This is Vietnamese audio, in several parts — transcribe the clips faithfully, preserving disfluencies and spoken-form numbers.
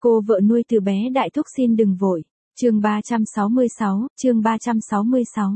Cô vợ nuôi từ bé đại thúc xin đừng vội. Chương ba trăm sáu mươi sáu, chương ba trăm sáu mươi sáu.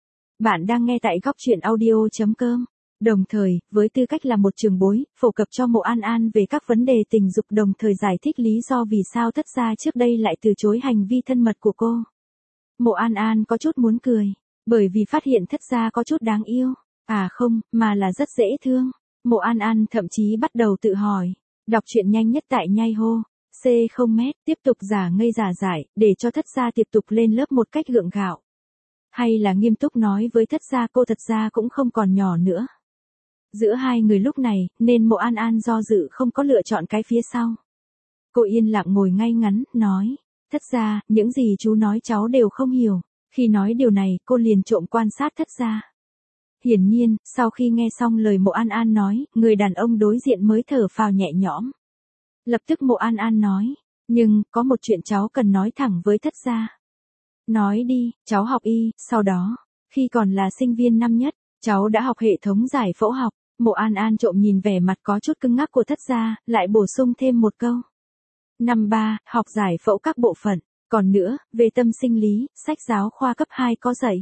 Bạn đang nghe tại góc truyện audio chấm com. Đồng thời, với tư cách là một trường bối, phổ cập cho Mộ An An về các vấn đề tình dục, đồng thời giải thích lý do vì sao Thất gia trước đây lại từ chối hành vi thân mật của cô. Mộ An An có chút muốn cười, bởi vì phát hiện Thất gia có chút đáng yêu. À không, mà là rất dễ thương. Mộ An An thậm chí bắt đầu tự hỏi. Đọc truyện nhanh nhất tại nhai hô. C không mét, tiếp tục giả ngây giả dại, để cho Thất gia tiếp tục lên lớp một cách gượng gạo. Hay là nghiêm túc nói với Thất gia cô thật ra cũng không còn nhỏ nữa. Giữa hai người lúc này, nên Mộ An An do dự không có lựa chọn cái phía sau. Cô yên lặng ngồi ngay ngắn, nói. Thất gia, những gì chú nói cháu đều không hiểu. Khi nói điều này, cô liền trộm quan sát Thất gia. Hiển nhiên, sau khi nghe xong lời Mộ An An nói, người đàn ông đối diện mới thở phào nhẹ nhõm. Lập tức Mộ An An nói, nhưng, có một chuyện cháu cần nói thẳng với Thất gia. Nói đi, cháu học y, sau đó, khi còn là sinh viên năm nhất, cháu đã học hệ thống giải phẫu học. Mộ An An trộm nhìn vẻ mặt có chút cứng ngắc của Thất gia, lại bổ sung thêm một câu. Năm ba, học giải phẫu các bộ phận, còn nữa, về tâm sinh lý, sách giáo khoa cấp hai có dạy.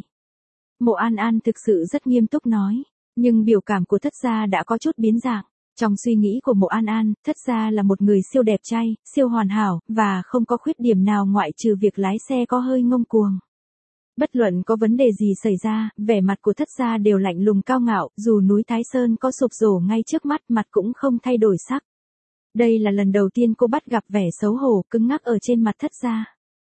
Mộ An An thực sự rất nghiêm túc nói, nhưng biểu cảm của Thất gia đã có chút biến dạng. Trong suy nghĩ của Mộ An An, Thất gia là một người siêu đẹp trai, siêu hoàn hảo, và không có khuyết điểm nào ngoại trừ việc lái xe có hơi ngông cuồng. Bất luận có vấn đề gì xảy ra, vẻ mặt của Thất gia đều lạnh lùng cao ngạo, dù núi Thái Sơn có sụp đổ ngay trước mắt, mặt cũng không thay đổi sắc. Đây là lần đầu tiên cô bắt gặp vẻ xấu hổ, cứng ngắc ở trên mặt Thất gia.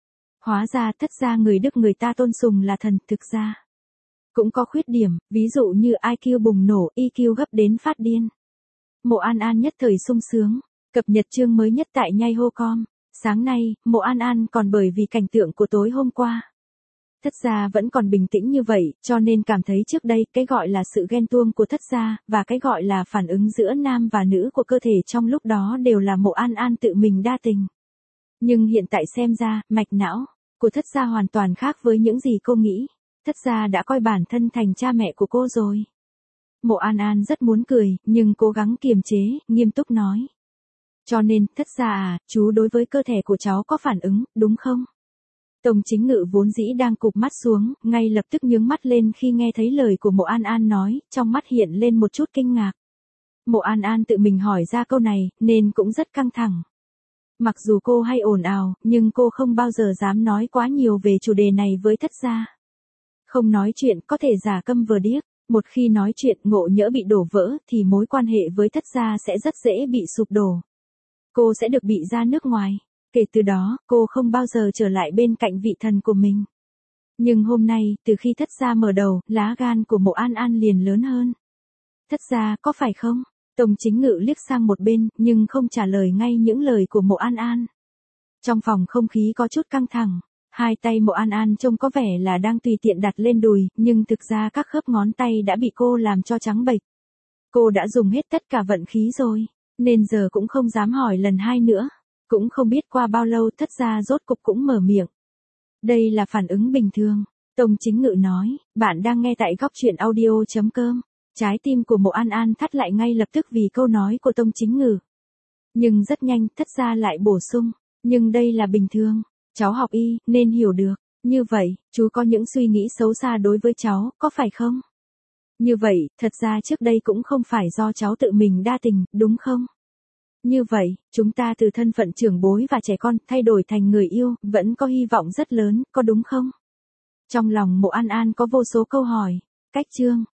Hóa ra Thất gia người Đức người ta tôn sùng là thần, thực ra cũng có khuyết điểm, ví dụ như i kiu bùng nổ, e quy gấp đến phát điên. Mộ An An nhất thời sung sướng, cập nhật chương mới nhất tại nhai hô chấm com. Sáng nay, Mộ An An còn bởi vì cảnh tượng của tối hôm qua. Thất gia vẫn còn bình tĩnh như vậy, cho nên cảm thấy trước đây, cái gọi là sự ghen tuông của Thất gia, và cái gọi là phản ứng giữa nam và nữ của cơ thể trong lúc đó đều là Mộ An An tự mình đa tình. Nhưng hiện tại xem ra, mạch não của Thất gia hoàn toàn khác với những gì cô nghĩ. Thất gia đã coi bản thân thành cha mẹ của cô rồi. Mộ An An rất muốn cười, nhưng cố gắng kiềm chế, nghiêm túc nói. Cho nên, Thất gia à, chú đối với cơ thể của cháu có phản ứng, đúng không? Tông Chính Ngự vốn dĩ đang cụp mắt xuống, ngay lập tức nhướng mắt lên khi nghe thấy lời của Mộ An An nói, trong mắt hiện lên một chút kinh ngạc. Mộ An An tự mình hỏi ra câu này, nên cũng rất căng thẳng. Mặc dù cô hay ồn ào, nhưng cô không bao giờ dám nói quá nhiều về chủ đề này với Thất gia. Không nói chuyện có thể giả câm vờ điếc, một khi nói chuyện ngộ nhỡ bị đổ vỡ thì mối quan hệ với Thất gia sẽ rất dễ bị sụp đổ. Cô sẽ được bị ra nước ngoài. Kể từ đó, cô không bao giờ trở lại bên cạnh vị thần của mình. Nhưng hôm nay, từ khi Thất gia mở đầu, lá gan của Mộ An An liền lớn hơn. Thất gia, có phải không? Tông Chính Ngự liếc sang một bên, nhưng không trả lời ngay những lời của Mộ An An. Trong phòng không khí có chút căng thẳng. Hai tay Mộ An An trông có vẻ là đang tùy tiện đặt lên đùi, nhưng thực ra các khớp ngón tay đã bị cô làm cho trắng bệch. Cô đã dùng hết tất cả vận khí rồi, nên giờ cũng không dám hỏi lần hai nữa. Cũng không biết qua bao lâu Thất gia rốt cục cũng mở miệng. Đây là phản ứng bình thường, Tông Chính Ngự nói, bạn đang nghe tại góc truyện audio chấm com. Trái tim của Mộ An An thắt lại ngay lập tức vì câu nói của Tông Chính Ngự. Nhưng rất nhanh, Thất gia lại bổ sung, nhưng đây là bình thường. Cháu học y, nên hiểu được. Như vậy, chú có những suy nghĩ xấu xa đối với cháu, có phải không? Như vậy, thật ra trước đây cũng không phải do cháu tự mình đa tình, đúng không? Như vậy, chúng ta từ thân phận trưởng bối và trẻ con thay đổi thành người yêu, vẫn có hy vọng rất lớn, có đúng không? Trong lòng Mộ An An có vô số câu hỏi. Cách chương.